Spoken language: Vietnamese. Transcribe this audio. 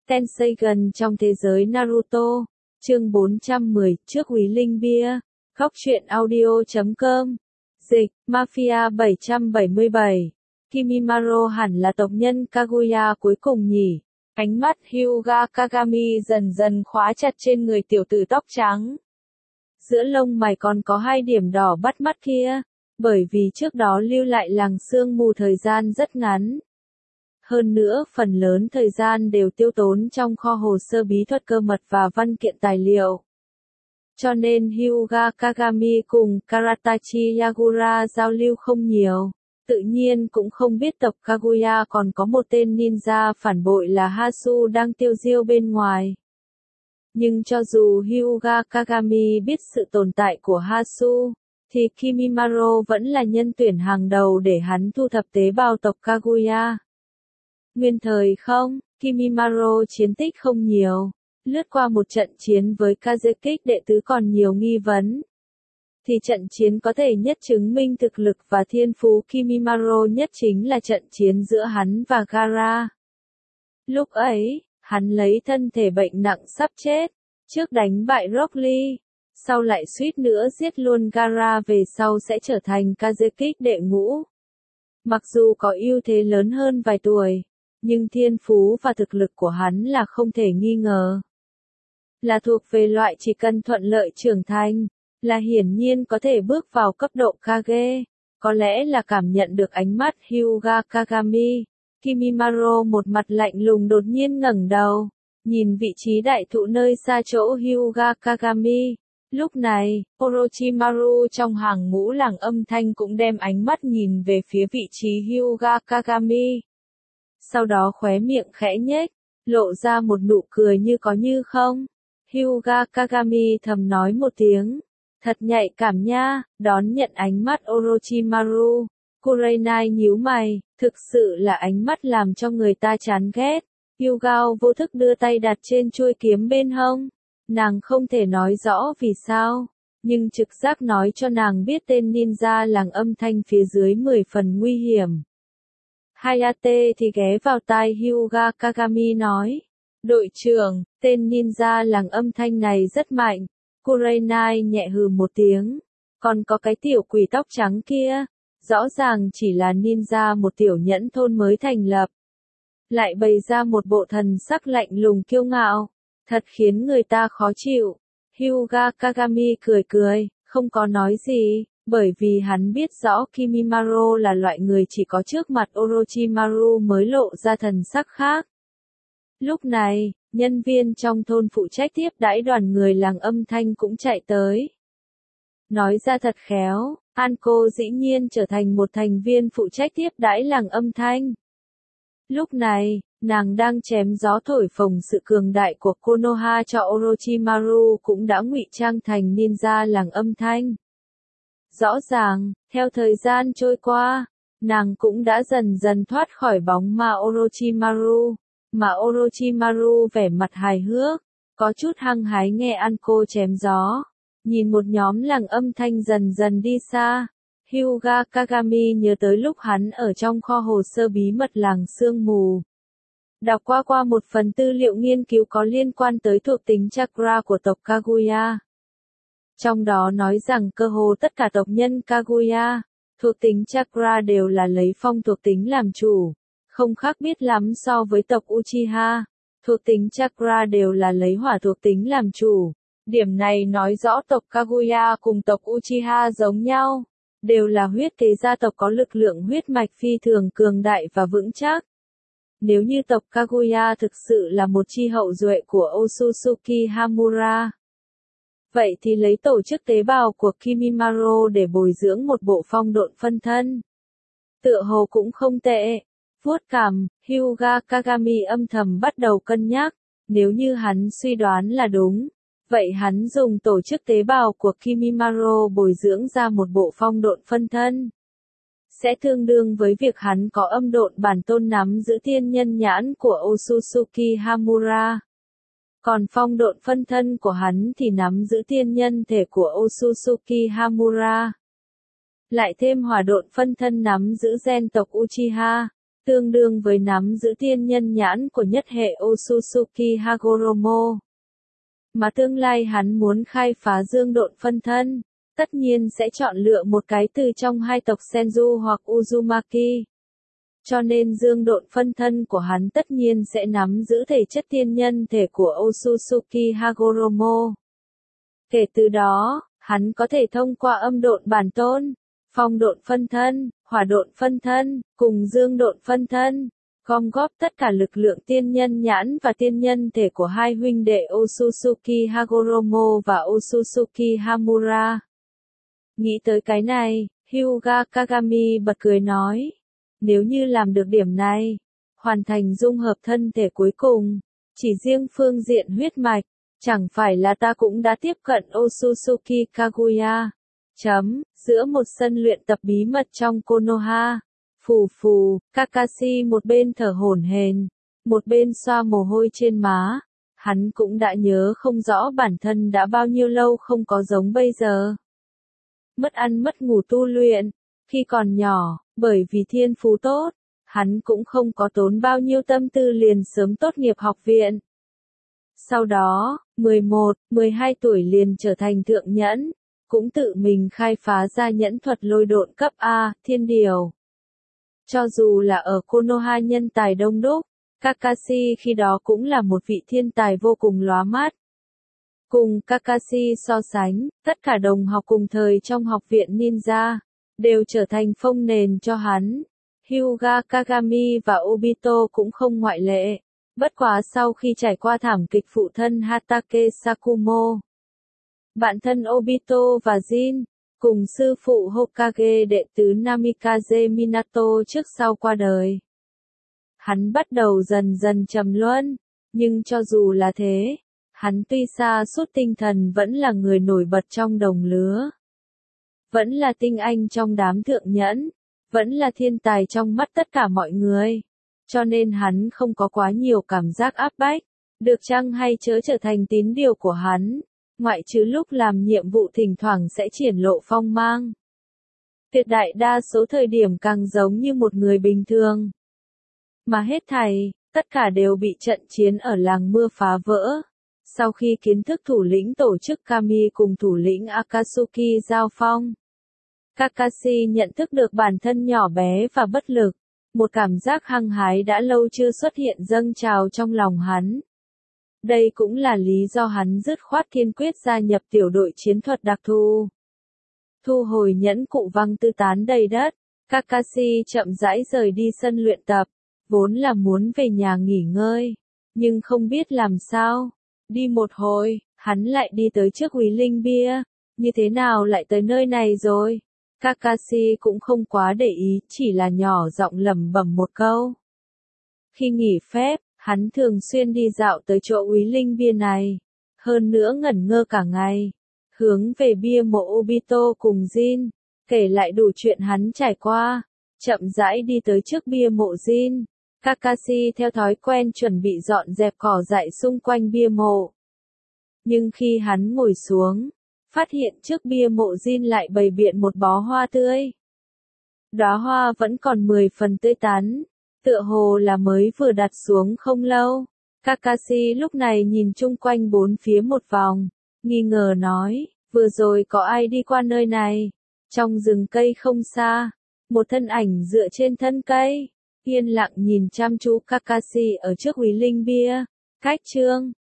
Tenseigan trong thế giới Naruto. Chương 410, trước Úy Linh Bia. Góc truyện audio.com. Dịch, Mafia 777. Kimimaro hẳn là tộc nhân Kaguya cuối cùng nhỉ? Ánh mắt Hyuga Kagami dần dần khóa chặt trên người tiểu tử tóc trắng. Giữa lông mày còn có hai điểm đỏ bắt mắt kia, bởi vì trước đó lưu lại làng sương mù thời gian rất ngắn. Hơn nữa, phần lớn thời gian đều tiêu tốn trong kho hồ sơ bí thuật cơ mật và văn kiện tài liệu. Cho nên Hyuga Kagami cùng Karatachi Yagura giao lưu không nhiều. Tự nhiên cũng không biết tộc Kaguya còn có một tên ninja phản bội là Hasu đang tiêu diêu bên ngoài. Nhưng cho dù Hyuga Kagami biết sự tồn tại của Hasu, thì Kimimaro vẫn là nhân tuyển hàng đầu để hắn thu thập tế bào tộc Kaguya. Nguyên thời không, Kimimaro chiến tích không nhiều, lướt qua một trận chiến với Kazekik đệ tứ còn nhiều nghi vấn. Thì trận chiến có thể nhất chứng minh thực lực và thiên phú Kimimaro nhất chính là trận chiến giữa hắn và Gaara. Lúc ấy, hắn lấy thân thể bệnh nặng sắp chết, trước đánh bại Rock Lee, sau lại suýt nữa giết luôn Gaara về sau sẽ trở thành Kazekik đệ ngũ. Mặc dù có ưu thế lớn hơn vài tuổi, nhưng thiên phú và thực lực của hắn là không thể nghi ngờ. Là thuộc về loại chỉ cần thuận lợi trưởng thành, là hiển nhiên có thể bước vào cấp độ Kage. Có lẽ là cảm nhận được ánh mắt Hyuga Kagami, Kimimaro một mặt lạnh lùng đột nhiên ngẩng đầu, nhìn vị trí đại thụ nơi xa chỗ Hyuga Kagami. Lúc này, Orochimaru trong hàng ngũ làng âm thanh cũng đem ánh mắt nhìn về phía vị trí Hyuga Kagami. Sau đó khóe miệng khẽ nhếch, lộ ra một nụ cười như có như không. Hyuga Kagami thầm nói một tiếng. Thật nhạy cảm nha, đón nhận ánh mắt Orochimaru. Kurenai nhíu mày, thực sự là ánh mắt làm cho người ta chán ghét. Hyugao vô thức đưa tay đặt trên chuôi kiếm bên hông. Nàng không thể nói rõ vì sao, nhưng trực giác nói cho nàng biết tên ninja làng âm thanh phía dưới 10 phần nguy hiểm. Hayate thì ghé vào tai Hyuga Kagami nói. Đội trưởng, tên ninja làng âm thanh này rất mạnh. Kurenai nhẹ hừ một tiếng. Còn có cái tiểu quỷ tóc trắng kia, rõ ràng chỉ là ninja một tiểu nhẫn thôn mới thành lập. Lại bày ra một bộ thần sắc lạnh lùng kiêu ngạo, thật khiến người ta khó chịu. Hyuga Kagami cười cười, không có nói gì, bởi vì hắn biết rõ Kimimaro là loại người chỉ có trước mặt Orochimaru mới lộ ra thần sắc khác. Lúc này, nhân viên trong thôn phụ trách tiếp đãi đoàn người làng âm thanh cũng chạy tới. Nói ra thật khéo, Anko dĩ nhiên trở thành một thành viên phụ trách tiếp đãi làng âm thanh. Lúc này, nàng đang chém gió thổi phồng sự cường đại của Konoha cho Orochimaru cũng đã ngụy trang thành ninja làng âm thanh. Rõ ràng, theo thời gian trôi qua, nàng cũng đã dần dần thoát khỏi bóng ma Orochimaru. Mà Orochimaru vẻ mặt hài hước, có chút hăng hái nghe Anko chém gió, nhìn một nhóm làng âm thanh dần dần đi xa. Hyuga Kagami nhớ tới lúc hắn ở trong kho hồ sơ bí mật làng sương mù. Đọc qua một phần tư liệu nghiên cứu có liên quan tới thuộc tính chakra của tộc Kaguya. Trong đó nói rằng cơ hồ tất cả tộc nhân Kaguya, thuộc tính chakra đều là lấy phong thuộc tính làm chủ. Không khác biết lắm so với tộc Uchiha, thuộc tính chakra đều là lấy hỏa thuộc tính làm chủ. Điểm này nói rõ tộc Kaguya cùng tộc Uchiha giống nhau, đều là huyết kế gia tộc có lực lượng huyết mạch phi thường cường đại và vững chắc. Nếu như tộc Kaguya thực sự là một chi hậu duệ của Otsutsuki Hamura, vậy thì lấy tổ chức tế bào của Kimimaro để bồi dưỡng một bộ phong độn phân thân, tựa hồ cũng không tệ. Vuốt cằm, Hyuga Kagami âm thầm bắt đầu cân nhắc, nếu như hắn suy đoán là đúng, vậy hắn dùng tổ chức tế bào của Kimimaro bồi dưỡng ra một bộ phong độn phân thân. Sẽ tương đương với việc hắn có âm độn bản tôn nắm giữ thiên nhân nhãn của Otsutsuki Hamura. Còn phong độn phân thân của hắn thì nắm giữ thiên nhân thể của Otsutsuki Hamura. Lại thêm hỏa độn phân thân nắm giữ gen tộc Uchiha. tương đương với nắm giữ tiên nhân nhãn của nhất hệ Otsutsuki Hagoromo. Mà tương lai hắn muốn khai phá dương độn phân thân, tất nhiên sẽ chọn lựa một cái từ trong hai tộc Senju hoặc Uzumaki. Cho nên dương độn phân thân của hắn tất nhiên sẽ nắm giữ thể chất tiên nhân thể của Otsutsuki Hagoromo. Kể từ đó, hắn có thể thông qua âm độn bản tôn, phong độn phân thân, hỏa độn phân thân, cùng dương độn phân thân, gom góp tất cả lực lượng tiên nhân nhãn và tiên nhân thể của hai huynh đệ Otsutsuki Hagoromo và Otsutsuki Hamura. Nghĩ tới cái này, Hyuga Kagami bật cười nói, nếu như làm được điểm này, hoàn thành dung hợp thân thể cuối cùng, chỉ riêng phương diện huyết mạch, chẳng phải là ta cũng đã tiếp cận Otsutsuki Kaguya. Giữa một sân luyện tập bí mật trong Konoha, phù phù, Kakashi một bên thở hổn hển, một bên xoa mồ hôi trên má, hắn cũng đã nhớ không rõ bản thân đã bao nhiêu lâu không có giống bây giờ. Mất ăn mất ngủ tu luyện, khi còn nhỏ, bởi vì thiên phú tốt, hắn cũng không có tốn bao nhiêu tâm tư liền sớm tốt nghiệp học viện. Sau đó, 11, 12 tuổi liền trở thành thượng nhẫn, cũng tự mình khai phá ra nhẫn thuật lôi độn cấp A, thiên điều. Cho dù là ở Konoha nhân tài đông đúc, Kakashi khi đó cũng là một vị thiên tài vô cùng lóa mắt. Cùng Kakashi so sánh, tất cả đồng học cùng thời trong học viện ninja, đều trở thành phông nền cho hắn. Hyuga Kagami và Obito cũng không ngoại lệ. Bất quá sau khi trải qua thảm kịch phụ thân Hatake Sakumo, bạn thân Obito và Jin, cùng sư phụ Hokage đệ tứ Namikaze Minato trước sau qua đời, hắn bắt đầu dần dần trầm luân, nhưng cho dù là thế, hắn tuy sa sút tinh thần vẫn là người nổi bật trong đồng lứa. Vẫn là tinh anh trong đám thượng nhẫn, vẫn là thiên tài trong mắt tất cả mọi người. Cho nên hắn không có quá nhiều cảm giác áp bách, được chăng hay chớ trở thành tín điều của hắn, ngoại trừ lúc làm nhiệm vụ thỉnh thoảng sẽ triển lộ phong mang. Tuyệt đại đa số thời điểm càng giống như một người bình thường. Mà hết thảy, tất cả đều bị trận chiến ở làng mưa phá vỡ. Sau khi kiến thức thủ lĩnh tổ chức Kami cùng thủ lĩnh Akatsuki giao phong, Kakashi nhận thức được bản thân nhỏ bé và bất lực. Một cảm giác hăng hái đã lâu chưa xuất hiện dâng trào trong lòng hắn. Đây cũng là lý do hắn dứt khoát kiên quyết gia nhập tiểu đội chiến thuật đặc thù. Thu hồi nhẫn cụ văng tư tán đầy đất, Kakashi chậm rãi rời đi sân luyện tập, vốn là muốn về nhà nghỉ ngơi, nhưng không biết làm sao. Đi một hồi, hắn lại đi tới trước Úy Linh Bia, như thế nào lại tới nơi này rồi? Kakashi cũng không quá để ý, chỉ là nhỏ giọng lẩm bẩm một câu. Khi nghỉ phép, hắn thường xuyên đi dạo tới chỗ Úy Linh Bia này, hơn nữa ngẩn ngơ cả ngày, hướng về bia mộ Obito cùng Jin, kể lại đủ chuyện hắn trải qua, chậm rãi đi tới trước bia mộ Jin. Kakashi theo thói quen chuẩn bị dọn dẹp cỏ dại xung quanh bia mộ. Nhưng khi hắn ngồi xuống, phát hiện trước bia mộ Jin lại bày biện một bó hoa tươi. Đóa hoa vẫn còn 10 phần tươi tắn, tựa hồ là mới vừa đặt xuống không lâu. Kakashi lúc này nhìn chung quanh bốn phía một vòng, nghi ngờ nói, vừa rồi có ai đi qua nơi này? Trong rừng cây không xa, một thân ảnh dựa trên thân cây, yên lặng nhìn chăm chú Kakashi ở trước Úy Linh Bia. Cách chương